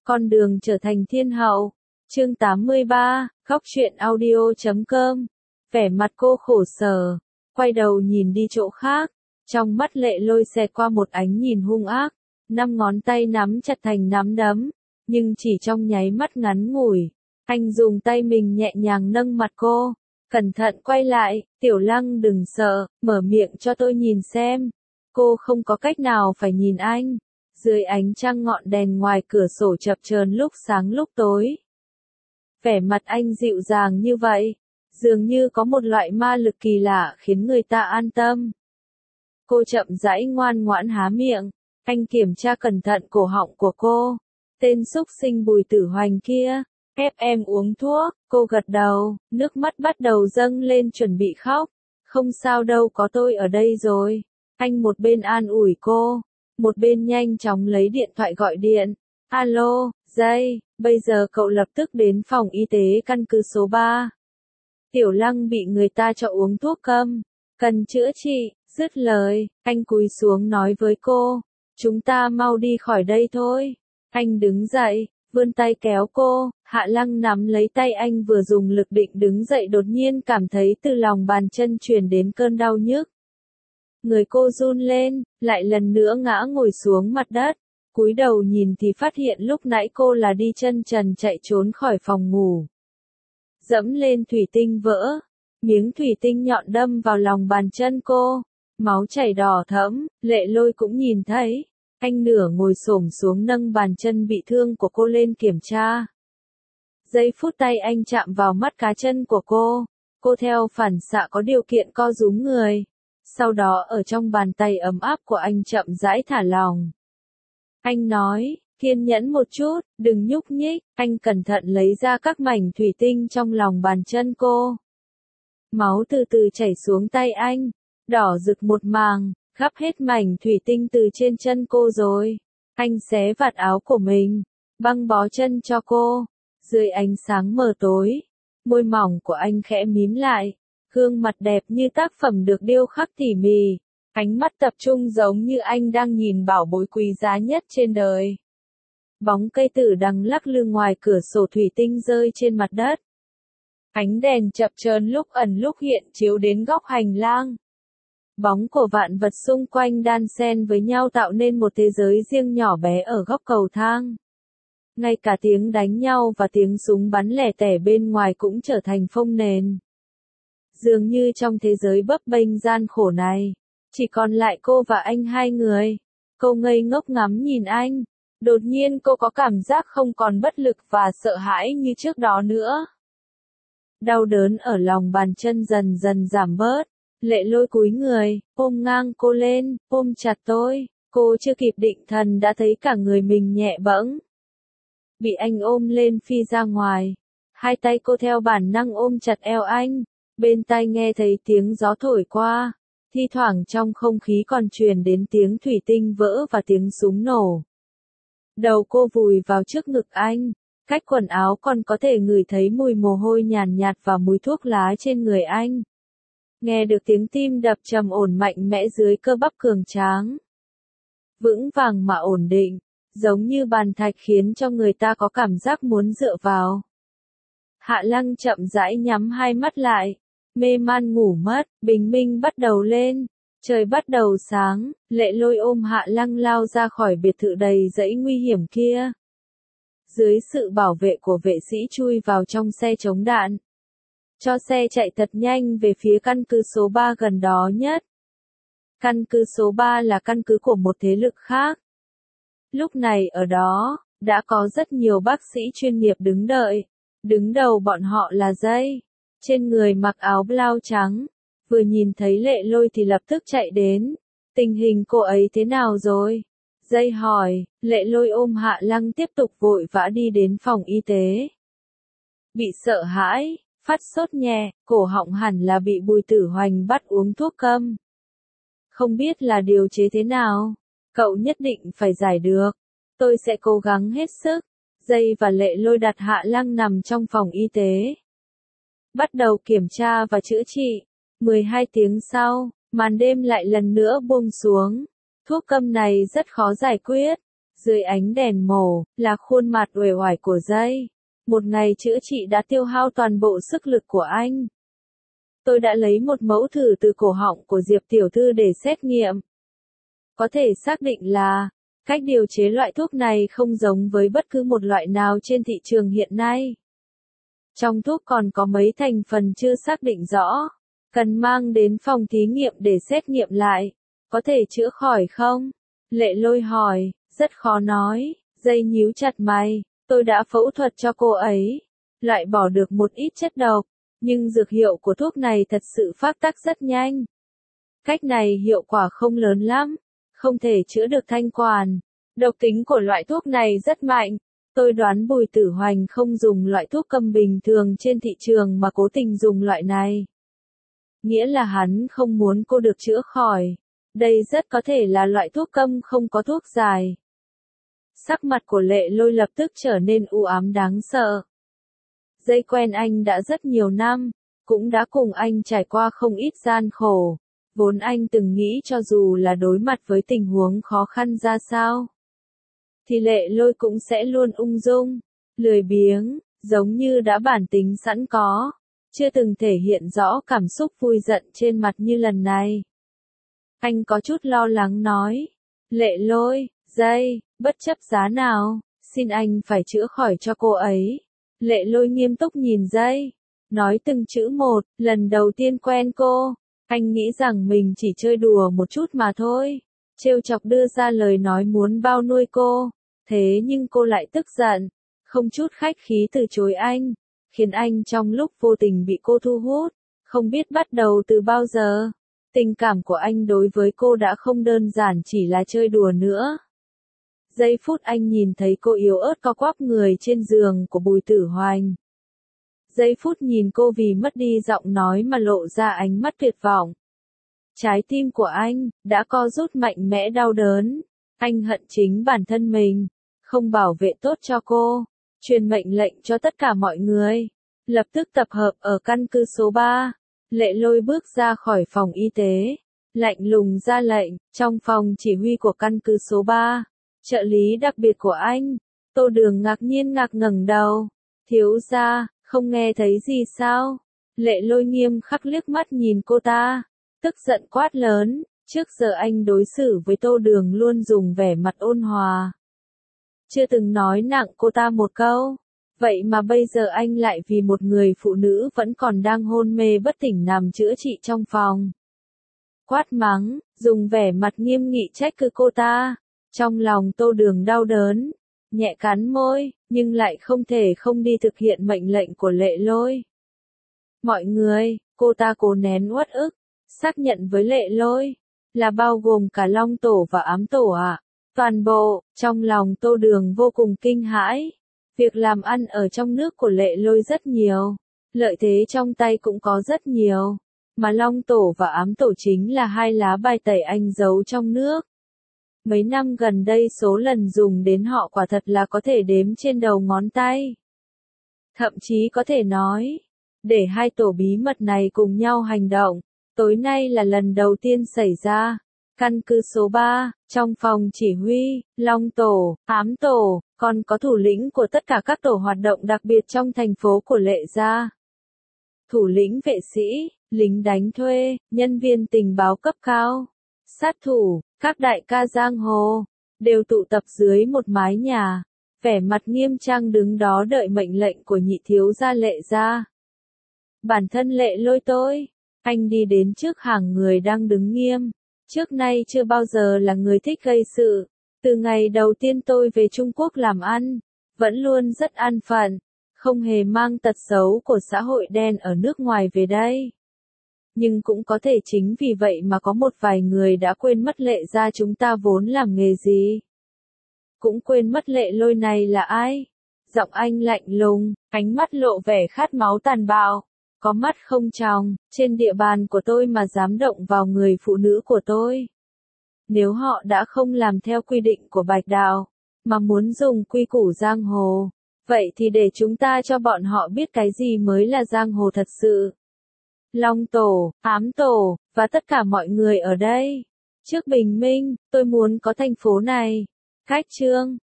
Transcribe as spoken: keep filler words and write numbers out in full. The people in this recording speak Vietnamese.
Con đường trở thành thiên hậu. Chương tám mươi ba, góc truyện audio chấm com. Vẻ mặt cô khổ sở, quay đầu nhìn đi chỗ khác, trong mắt Lệ Lôi xẹt qua một ánh nhìn hung ác, năm ngón tay nắm chặt thành nắm đấm, nhưng chỉ trong nháy mắt ngắn ngủi, anh dùng tay mình nhẹ nhàng nâng mặt cô, cẩn thận quay lại, "Tiểu Lăng đừng sợ, mở miệng cho tôi nhìn xem." Cô không có cách nào phải nhìn anh. Dưới ánh trăng ngọn đèn ngoài cửa sổ chập chờn lúc sáng lúc tối. Vẻ mặt anh dịu dàng như vậy, dường như có một loại ma lực kỳ lạ khiến người ta an tâm. Cô chậm rãi ngoan ngoãn há miệng, anh kiểm tra cẩn thận cổ họng của cô. "Tên xúc sinh Bùi Tử Hoành kia, ép em uống thuốc." Cô gật đầu, nước mắt bắt đầu dâng lên chuẩn bị khóc. "Không sao đâu, có tôi ở đây rồi." Anh một bên an ủi cô, một bên nhanh chóng lấy điện thoại gọi điện. "Alo, Dây, bây giờ cậu lập tức đến phòng y tế căn cứ số ba. Tiểu Lăng bị người ta cho uống thuốc câm, cần chữa trị." Dứt lời, anh cúi xuống nói với cô, "Chúng ta mau đi khỏi đây thôi." Anh đứng dậy, vươn tay kéo cô, Hạ Lăng nắm lấy tay anh vừa dùng lực định đứng dậy đột nhiên cảm thấy từ lòng bàn chân truyền đến cơn đau nhức. Người cô run lên, lại lần nữa ngã ngồi xuống mặt đất, cúi đầu nhìn thì phát hiện lúc nãy cô là đi chân trần chạy trốn khỏi phòng ngủ. Dẫm lên thủy tinh vỡ, miếng thủy tinh nhọn đâm vào lòng bàn chân cô, máu chảy đỏ thẫm, Lệ Lôi cũng nhìn thấy. Anh nửa ngồi xổm xuống nâng bàn chân bị thương của cô lên kiểm tra. Giây phút tay anh chạm vào mắt cá chân của cô, cô theo phản xạ có điều kiện co rúm người. Sau đó ở trong bàn tay ấm áp của anh chậm rãi thả lỏng. Anh nói, "Kiên nhẫn một chút, đừng nhúc nhích." Anh cẩn thận lấy ra các mảnh thủy tinh trong lòng bàn chân cô. Máu từ từ chảy xuống tay anh, đỏ rực một màng, khắp hết mảnh thủy tinh từ trên chân cô rồi. Anh xé vạt áo của mình, băng bó chân cho cô. Dưới ánh sáng mờ tối, môi mỏng của anh khẽ mím lại. Gương mặt đẹp như tác phẩm được điêu khắc tỉ mỉ, ánh mắt tập trung giống như anh đang nhìn bảo bối quý giá nhất trên đời. Bóng cây tử đằng lắc lư ngoài cửa sổ thủy tinh rơi trên mặt đất. Ánh đèn chập chờn lúc ẩn lúc hiện chiếu đến góc hành lang. Bóng của vạn vật xung quanh đan xen với nhau tạo nên một thế giới riêng nhỏ bé ở góc cầu thang. Ngay cả tiếng đánh nhau và tiếng súng bắn lẻ tẻ bên ngoài cũng trở thành phông nền. Dường như trong thế giới bấp bênh gian khổ này, chỉ còn lại cô và anh hai người. Cô ngây ngốc ngắm nhìn anh. Đột nhiên cô có cảm giác không còn bất lực và sợ hãi như trước đó nữa. Đau đớn ở lòng bàn chân dần dần giảm bớt. Lệ Lôi cúi người, ôm ngang cô lên, ôm chặt tôi. Cô chưa kịp định thần đã thấy cả người mình nhẹ bẫng. Bị anh ôm lên phi ra ngoài. Hai tay cô theo bản năng ôm chặt eo anh. Bên tai nghe thấy tiếng gió thổi qua, thi thoảng trong không khí còn truyền đến tiếng thủy tinh vỡ và tiếng súng nổ. Đầu cô vùi vào trước ngực anh, cách quần áo còn có thể ngửi thấy mùi mồ hôi nhàn nhạt và mùi thuốc lá trên người anh. Nghe được tiếng tim đập trầm ổn mạnh mẽ dưới cơ bắp cường tráng. Vững vàng mà ổn định, giống như bàn thạch khiến cho người ta có cảm giác muốn dựa vào. Hạ Lăng chậm rãi nhắm hai mắt lại. Mê man ngủ mất, bình minh bắt đầu lên, trời bắt đầu sáng, Lệ Lôi ôm Hạ Lăng lao ra khỏi biệt thự đầy dãy nguy hiểm kia. Dưới sự bảo vệ của vệ sĩ chui vào trong xe chống đạn. Cho xe chạy thật nhanh về phía căn cứ số ba gần đó nhất. Căn cứ số ba là căn cứ của một thế lực khác. Lúc này ở đó, đã có rất nhiều bác sĩ chuyên nghiệp đứng đợi. Đứng đầu bọn họ là Dây. Trên người mặc áo blau trắng, vừa nhìn thấy Lệ Lôi thì lập tức chạy đến. "Tình hình cô ấy thế nào rồi?" Dây hỏi. Lệ Lôi ôm Hạ Lăng tiếp tục vội vã đi đến phòng y tế. Bị sợ hãi, phát sốt nhẹ, cổ họng hẳn là bị Bùi Tử Hoành bắt uống thuốc câm. Không biết là điều chế thế nào, cậu nhất định phải giải được. Tôi sẽ cố gắng hết sức. Dây và Lệ Lôi đặt Hạ Lăng nằm trong phòng y tế. Bắt đầu kiểm tra và chữa trị. mười hai tiếng sau, màn đêm lại lần nữa buông xuống. Thuốc câm này rất khó giải quyết. Dưới ánh đèn màu, là khuôn mặt uể oải của Dây. Một ngày chữa trị đã tiêu hao toàn bộ sức lực của anh. Tôi đã lấy một mẫu thử từ cổ họng của Diệp tiểu thư để xét nghiệm. Có thể xác định là, cách điều chế loại thuốc này không giống với bất cứ một loại nào trên thị trường hiện nay. Trong thuốc còn có mấy thành phần chưa xác định rõ, cần mang đến phòng thí nghiệm để xét nghiệm lại. Có thể chữa khỏi không? Lệ Lôi hỏi, rất khó nói. Dây nhíu chặt mày, tôi đã phẫu thuật cho cô ấy, loại bỏ được một ít chất độc, nhưng dược hiệu của thuốc này thật sự phát tác rất nhanh. Cách này hiệu quả không lớn lắm, không thể chữa được thanh quản. Độc tính của loại thuốc này rất mạnh. Tôi đoán Bùi Tử Hoành không dùng loại thuốc câm bình thường trên thị trường mà cố tình dùng loại này. Nghĩa là hắn không muốn cô được chữa khỏi. Đây rất có thể là loại thuốc câm không có thuốc giải. Sắc mặt của Lệ Lôi lập tức trở nên u ám đáng sợ. Dây quen anh đã rất nhiều năm, cũng đã cùng anh trải qua không ít gian khổ. Vốn anh từng nghĩ cho dù là đối mặt với tình huống khó khăn ra sao, thì Lệ Lôi cũng sẽ luôn ung dung, lười biếng, giống như đã bản tính sẵn có, chưa từng thể hiện rõ cảm xúc vui giận trên mặt như lần này. Anh có chút lo lắng nói, Lệ Lôi, Dây, bất chấp giá nào, xin anh phải chữa khỏi cho cô ấy. Lệ Lôi nghiêm túc nhìn Dây, nói từng chữ một, lần đầu tiên quen cô, anh nghĩ rằng mình chỉ chơi đùa một chút mà thôi, trêu chọc đưa ra lời nói muốn bao nuôi cô, thế nhưng cô lại tức giận, không chút khách khí từ chối anh, khiến anh trong lúc vô tình bị cô thu hút, không biết bắt đầu từ bao giờ. Tình cảm của anh đối với cô đã không đơn giản chỉ là chơi đùa nữa. Giây phút anh nhìn thấy cô yếu ớt co quắp người trên giường của Bùi Tử Hoành. Giây phút nhìn cô vì mất đi giọng nói mà lộ ra ánh mắt tuyệt vọng. Trái tim của anh đã co rút mạnh mẽ đau đớn. Anh hận chính bản thân mình, không bảo vệ tốt cho cô, truyền mệnh lệnh cho tất cả mọi người, lập tức tập hợp ở căn cứ số ba. Lệ Lôi bước ra khỏi phòng y tế, lạnh lùng ra lệnh, trong phòng chỉ huy của căn cứ số ba, trợ lý đặc biệt của anh. Tô Đường ngạc nhiên ngạc ngẩng đầu, thiếu gia, không nghe thấy gì sao? Lệ Lôi nghiêm khắc liếc mắt nhìn cô ta, tức giận quát lớn, trước giờ anh đối xử với Tô Đường luôn dùng vẻ mặt ôn hòa, chưa từng nói nặng cô ta một câu. Vậy mà bây giờ anh lại vì một người phụ nữ vẫn còn đang hôn mê bất tỉnh nằm chữa trị trong phòng. Quát mắng, dùng vẻ mặt nghiêm nghị trách cứ cô ta. Trong lòng Tô Đường đau đớn, nhẹ cắn môi, nhưng lại không thể không đi thực hiện mệnh lệnh của Lệ Lôi. Mọi người, cô ta cố nén uất ức, xác nhận với Lệ Lôi, là bao gồm cả Long Tổ và Ám Tổ ạ. À? Toàn bộ, trong lòng Tô Đường vô cùng kinh hãi. Việc làm ăn ở trong nước của Lệ Lôi rất nhiều, lợi thế trong tay cũng có rất nhiều, mà Long Tổ và Ám Tổ chính là hai lá bài tẩy anh giấu trong nước. Mấy năm gần đây số lần dùng đến họ quả thật là có thể đếm trên đầu ngón tay. Thậm chí có thể nói, để hai tổ bí mật này cùng nhau hành động, tối nay là lần đầu tiên xảy ra. Căn cứ số ba, trong phòng chỉ huy, Long Tổ, Ám Tổ, còn có thủ lĩnh của tất cả các tổ hoạt động đặc biệt trong thành phố của Lệ gia. Thủ lĩnh vệ sĩ, lính đánh thuê, nhân viên tình báo cấp cao, sát thủ, các đại ca giang hồ, đều tụ tập dưới một mái nhà, vẻ mặt nghiêm trang đứng đó đợi mệnh lệnh của nhị thiếu gia Lệ gia. Bản thân Lệ Lôi tôi, anh đi đến trước hàng người đang đứng nghiêm. Trước nay chưa bao giờ là người thích gây sự, từ ngày đầu tiên tôi về Trung Quốc làm ăn, vẫn luôn rất an phận, không hề mang tật xấu của xã hội đen ở nước ngoài về đây. Nhưng cũng có thể chính vì vậy mà có một vài người đã quên mất Lệ gia chúng ta vốn làm nghề gì. Cũng quên mất Lệ Lôi này là ai. Giọng anh lạnh lùng, ánh mắt lộ vẻ khát máu tàn bạo. Có mắt không tròng, trên địa bàn của tôi mà dám động vào người phụ nữ của tôi. Nếu họ đã không làm theo quy định của Bạch Đạo, mà muốn dùng quy củ giang hồ, vậy thì để chúng ta cho bọn họ biết cái gì mới là giang hồ thật sự. Long Tổ, Ám Tổ, và tất cả mọi người ở đây. Trước bình minh, tôi muốn có thành phố này. Khách trương.